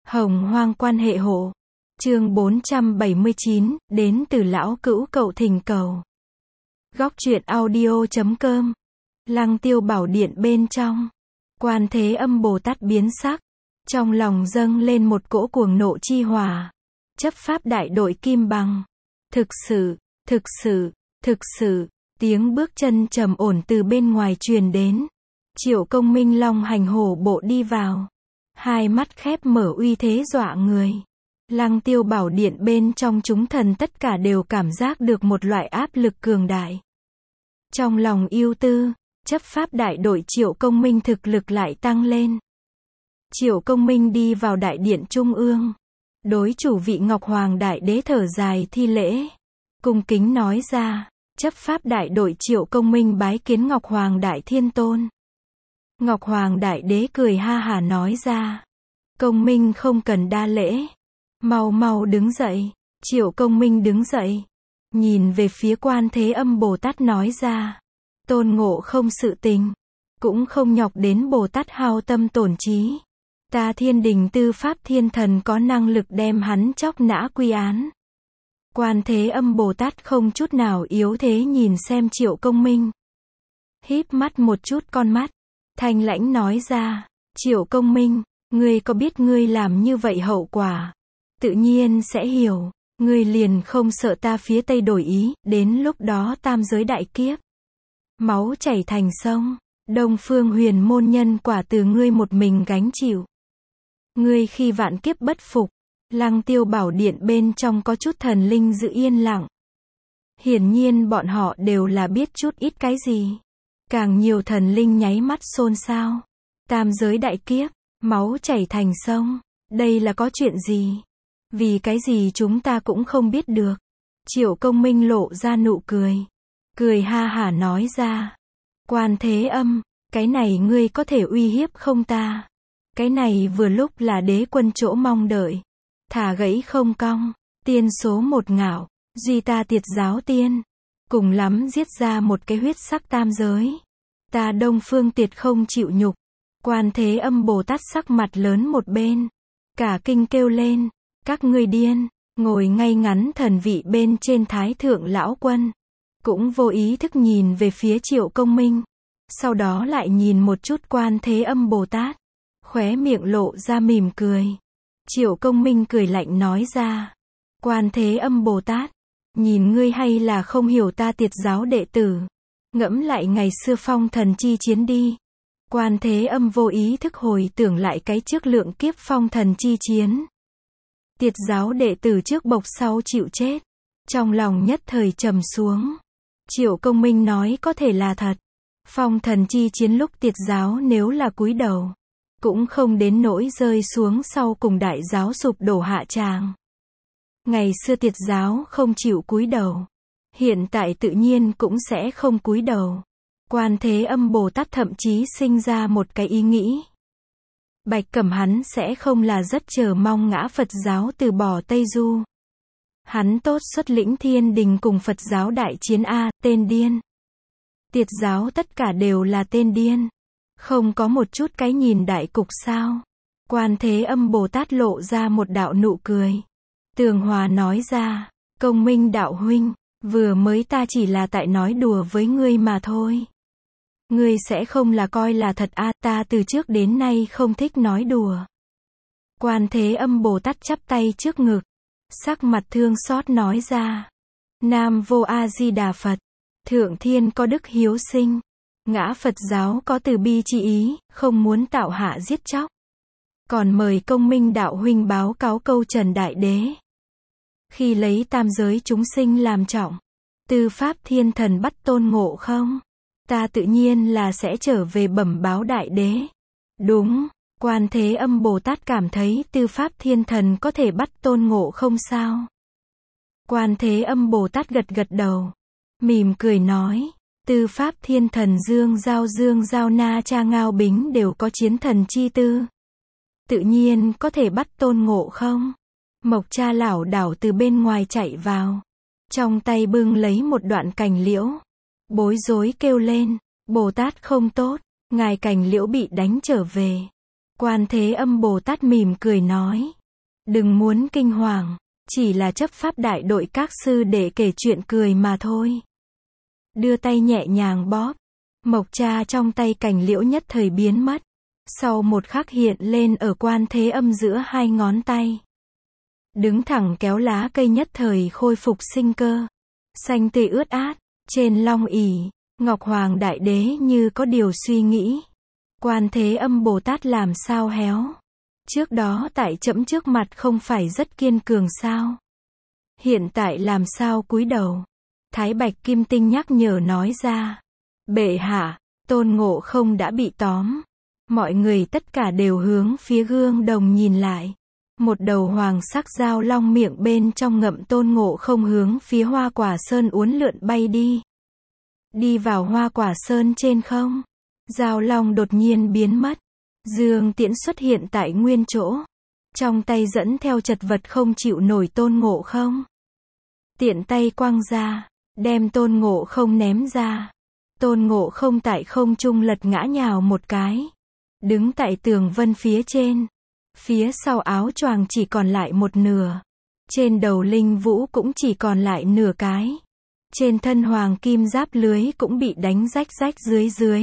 Hồng hoang quan hệ hộ. Chương 479, đến từ lão cữu cậu thỉnh cầu. Góc truyện audio.com. Lăng Tiêu Bảo Điện bên trong. Quan Thế Âm Bồ Tát biến sắc. Trong lòng dâng lên một cỗ cuồng nộ chi hỏa. Chấp pháp đại đội kim bằng. Thực sự, tiếng bước chân trầm ổn từ bên ngoài truyền đến. Triệu Công Minh long hành hổ bộ đi vào. Hai mắt khép mở uy thế dọa người. Lăng Tiêu Bảo Điện bên trong chúng thần tất cả đều cảm giác được một loại áp lực cường đại. Trong lòng ưu tư, chấp pháp đại đội Triệu Công Minh thực lực lại tăng lên. Triệu Công Minh đi vào đại điện trung ương. Đối chủ vị Ngọc Hoàng Đại Đế thở dài thi lễ. Cung kính nói ra, chấp pháp đại đội Triệu Công Minh bái kiến Ngọc Hoàng Đại Thiên Tôn. Ngọc Hoàng Đại Đế cười ha hả nói ra. Công Minh không cần đa lễ. Mau đứng dậy. Triệu Công Minh đứng dậy. Nhìn về phía Quan Thế Âm Bồ Tát nói ra. Tôn Ngộ không sự tình. Cũng không nhọc đến Bồ Tát hao tâm tổn trí. Ta Thiên Đình Tư Pháp Thiên Thần có năng lực đem hắn chóc nã quy án. Quan Thế Âm Bồ Tát không chút nào yếu thế nhìn xem Triệu Công Minh. Híp mắt một chút con mắt. Thanh lãnh nói ra. Triệu Công Minh, ngươi có biết ngươi làm như vậy hậu quả? Tự nhiên sẽ hiểu. Ngươi liền không sợ ta phía Tây đổi ý, đến lúc đó tam giới đại kiếp. Máu chảy thành sông, Đông Phương Huyền môn nhân quả từ ngươi một mình gánh chịu. Ngươi khi vạn kiếp bất phục. Lăng Tiêu Bảo Điện bên trong có chút thần linh giữ yên lặng. Hiển nhiên bọn họ đều là biết chút ít cái gì. Càng nhiều thần linh nháy mắt xôn xao. Tam giới đại kiếp, máu chảy thành sông, đây là có chuyện gì? Vì cái gì chúng ta cũng không biết được. Triệu Công Minh lộ ra nụ cười. Cười ha hả nói ra. Quan Thế Âm, cái này ngươi có thể uy hiếp không ta? Cái này vừa lúc là đế quân chỗ mong đợi. Thả gãy không cong, tiên số một ngạo, duy ta tiệt giáo tiên. Cùng lắm giết ra một cái huyết sắc tam giới. Ta Đông Phương Tiệt không chịu nhục. Quan Thế Âm Bồ Tát sắc mặt lớn một bên. Cả kinh kêu lên. Các ngươi điên. Ngồi ngay ngắn thần vị bên trên Thái Thượng Lão Quân. Cũng vô ý thức nhìn về phía Triệu Công Minh. Sau đó lại nhìn một chút Quan Thế Âm Bồ Tát. Khóe miệng lộ ra mỉm cười. Triệu Công Minh cười lạnh nói ra. Quan Thế Âm Bồ Tát. Nhìn ngươi hay là không hiểu ta tiệt giáo đệ tử. Ngẫm lại ngày xưa phong thần chi chiến đi. Quan Thế Âm vô ý thức hồi tưởng lại cái trước lượng kiếp phong thần chi chiến. Tiệt giáo đệ tử trước bộc sau chịu chết. Trong lòng nhất thời trầm xuống. Triệu Công Minh nói có thể là thật. Phong thần chi chiến lúc tiệt giáo nếu là cúi đầu. Cũng không đến nỗi rơi xuống sau cùng đại giáo sụp đổ hạ tràng. Ngày xưa tiệt giáo không chịu cúi đầu. Hiện tại tự nhiên cũng sẽ không cúi đầu. Quan Thế Âm Bồ Tát thậm chí sinh ra một cái ý nghĩ. Bạch Cẩm hắn sẽ không là rất chờ mong ngã Phật giáo từ bỏ Tây Du. Hắn tốt xuất lĩnh Thiên Đình cùng Phật giáo đại chiến A, tên điên. Tiệt giáo tất cả đều là tên điên. Không có một chút cái nhìn đại cục sao. Quan Thế Âm Bồ Tát lộ ra một đạo nụ cười. Tường hòa nói ra. Công Minh đạo huynh. Vừa mới ta chỉ là tại nói đùa với ngươi mà thôi. Ngươi sẽ không là coi là thật à, ta từ trước đến nay không thích nói đùa. Quan Thế Âm Bồ Tát chắp tay trước ngực. Sắc mặt thương xót nói ra. Nam Vô A Di Đà Phật. Thượng thiên có đức hiếu sinh. Ngã Phật giáo có từ bi chi ý, không muốn tạo hạ giết chóc. Còn mời Công Minh đạo huynh báo cáo câu Trần Đại Đế. Khi lấy tam giới chúng sinh làm trọng. Tư Pháp Thiên Thần bắt Tôn Ngộ không. Ta tự nhiên là sẽ trở về bẩm báo Đại Đế. Đúng, Quan Thế Âm Bồ Tát cảm thấy Tư Pháp Thiên Thần có thể bắt Tôn Ngộ không sao. Quan Thế Âm Bồ Tát gật đầu. Mỉm cười nói. Tư Pháp Thiên Thần Dương Giao Na Cha Ngao Bính đều có chiến thần chi tư. Tự nhiên có thể bắt Tôn Ngộ không. Mộc Cha lảo đảo từ bên ngoài chạy vào. Trong tay bưng lấy một đoạn cành liễu. Bối rối kêu lên. Bồ Tát không tốt. Ngài cành liễu bị đánh trở về. Quan Thế Âm Bồ Tát mỉm cười nói. Đừng muốn kinh hoàng, chỉ là chấp pháp đại đội các sư để kể chuyện cười mà thôi. Đưa tay nhẹ nhàng bóp, mộc cha trong tay cành liễu nhất thời biến mất. Sau một khắc hiện lên ở quan thế âm giữa hai ngón tay. Đứng thẳng kéo lá cây nhất thời khôi phục sinh cơ. Xanh tươi ướt át, trên long ỷ, Ngọc Hoàng Đại Đế như có điều suy nghĩ. Quan thế âm Bồ Tát làm sao héo? Trước đó tại trẫm trước mặt không phải rất kiên cường sao? Hiện tại làm sao cúi đầu? Thái Bạch Kim Tinh nhắc nhở nói ra. Bệ hạ, Tôn Ngộ Không đã bị tóm. Mọi người tất cả đều hướng phía gương đồng nhìn lại. Một đầu hoàng sắc dao long miệng bên trong ngậm Tôn Ngộ Không hướng phía Hoa Quả Sơn uốn lượn bay đi. Đi vào Hoa Quả Sơn trên không. Dao long đột nhiên biến mất. Dương Tiễn xuất hiện tại nguyên chỗ. Trong tay dẫn theo chật vật không chịu nổi Tôn Ngộ Không. Tiện tay quăng ra, đem Tôn Ngộ Không ném ra. Tôn Ngộ Không tại không trung lật ngã nhào một cái. Đứng tại tường vân phía trên. Phía sau áo choàng chỉ còn lại một nửa. Trên đầu linh vũ cũng chỉ còn lại nửa cái. Trên thân hoàng kim giáp lưới cũng bị đánh rách rách dưới.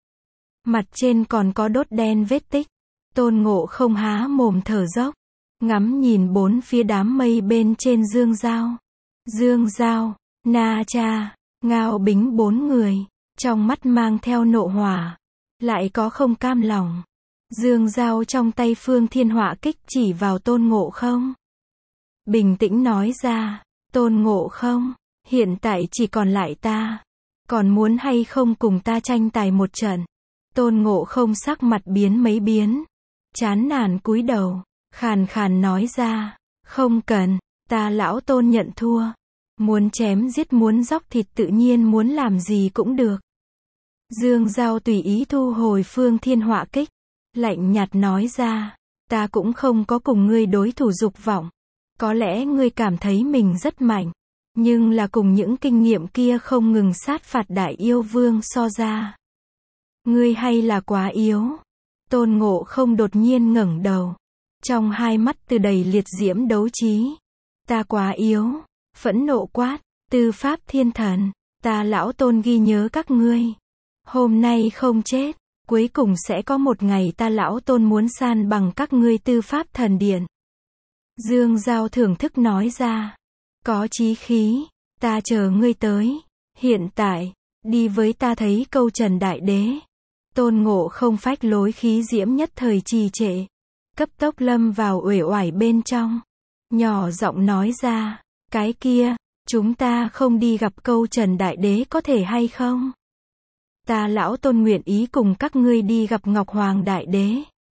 Mặt trên còn có đốt đen vết tích. Tôn Ngộ Không há mồm thở dốc. Ngắm nhìn bốn phía đám mây bên trên Dương Giao. Dương Giao, Na Cha, Ngao Bính bốn người. Trong mắt mang theo nộ hỏa. Lại có không cam lòng. Dương Giao trong tay Phương Thiên Họa kích chỉ vào Tôn Ngộ Không. Bình tĩnh nói ra. Tôn Ngộ Không, hiện tại chỉ còn lại ta. Còn muốn hay không cùng ta tranh tài một trận? Tôn Ngộ Không sắc mặt biến mấy biến. Chán nản cúi đầu. Khàn khàn nói ra. Không cần, ta lão Tôn nhận thua. Muốn chém giết muốn dóc thịt tự nhiên muốn làm gì cũng được. Dương Giao tùy ý thu hồi Phương Thiên Họa kích. Lạnh nhạt nói ra. Ta cũng không có cùng ngươi đối thủ dục vọng. Có lẽ ngươi cảm thấy mình rất mạnh. Nhưng là cùng những kinh nghiệm kia không ngừng sát phạt đại yêu vương so ra. Ngươi hay là quá yếu. Tôn Ngộ Không đột nhiên ngẩng đầu. Trong hai mắt từ đầy liệt diễm đấu trí. Ta quá yếu. Phẫn nộ quát. Tư Pháp Thiên Thần. Ta lão Tôn ghi nhớ các ngươi. Hôm nay không chết. Cuối cùng sẽ có một ngày ta lão Tôn muốn san bằng các ngươi Tư Pháp Thần Điện. Dương Giao thưởng thức nói ra. Có chí khí. Ta chờ ngươi tới. Hiện tại, đi với ta thấy câu Trần Đại Đế. Tôn Ngộ Không phách lối khí diễm nhất thời trì trệ. Cấp tốc lâm vào uể oải bên trong. Nhỏ giọng nói ra. Cái kia, chúng ta không đi gặp câu Trần Đại Đế có thể hay không? Ta lão Tôn nguyện ý cùng các ngươi đi gặp Ngọc Hoàng Đại Đế.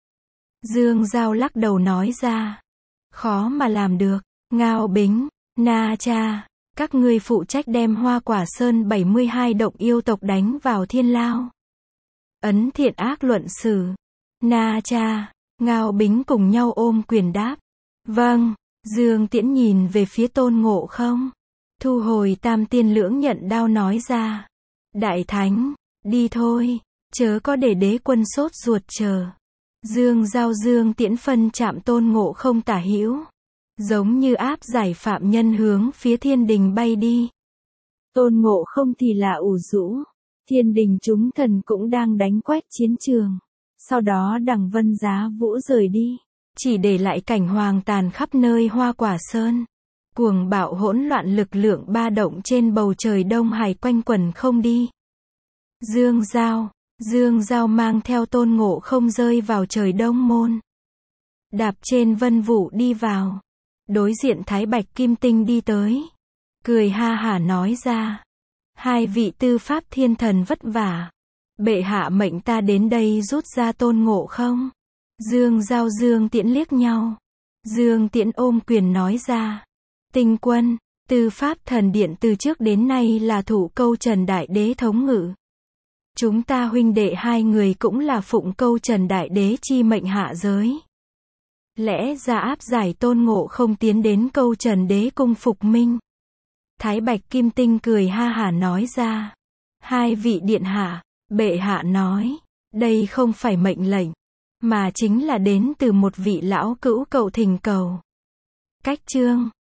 Dương Giao lắc đầu nói ra. Khó mà làm được. Ngao Bính, Na Cha, các ngươi phụ trách đem Hoa Quả Sơn 72 động yêu tộc đánh vào thiên lao. Ấn thiện ác luận xử. Na Cha, Ngao Bính cùng nhau ôm quyền đáp. Vâng. Dương Tiễn nhìn về phía Tôn Ngộ Không. Thu hồi Tam Tiên Lưỡng Nhận đao nói ra. Đại Thánh, đi thôi, chớ có để đế quân sốt ruột chờ. Dương Giao Dương Tiễn phân chạm Tôn Ngộ Không tả hữu. Giống như áp giải phạm nhân hướng phía thiên đình bay đi. Tôn Ngộ Không thì là ủ rũ. Thiên đình chúng thần cũng đang đánh quét chiến trường. Sau đó đằng Vân Giá Vũ rời đi. Chỉ để lại cảnh hoang tàn khắp nơi Hoa Quả Sơn. Cuồng bạo hỗn loạn lực lượng ba động trên bầu trời Đông Hải quanh quẩn không đi. Dương Giao mang theo Tôn Ngộ Không rơi vào trời Đông Môn. Đạp trên vân vụ đi vào. Đối diện Thái Bạch Kim Tinh đi tới. Cười ha hả nói ra. Hai vị Tư Pháp Thiên Thần vất vả. Bệ hạ mệnh ta đến đây rút ra Tôn Ngộ Không. Dương Giao Dương Tiễn liếc nhau. Dương Tiễn ôm quyền nói ra. Tinh quân, Tư Pháp Thần Điện từ trước đến nay là thủ câu Trần Đại Đế thống ngự. Chúng ta huynh đệ hai người cũng là phụng câu Trần Đại Đế chi mệnh hạ giới. Lẽ ra áp giải Tôn Ngộ Không tiến đến câu Trần Đế cung phục minh. Thái Bạch Kim Tinh cười ha hả nói ra. Hai vị điện hạ, bệ hạ nói, đây không phải mệnh lệnh, mà chính là đến từ một vị lão cữu cậu thỉnh cầu. Cách chương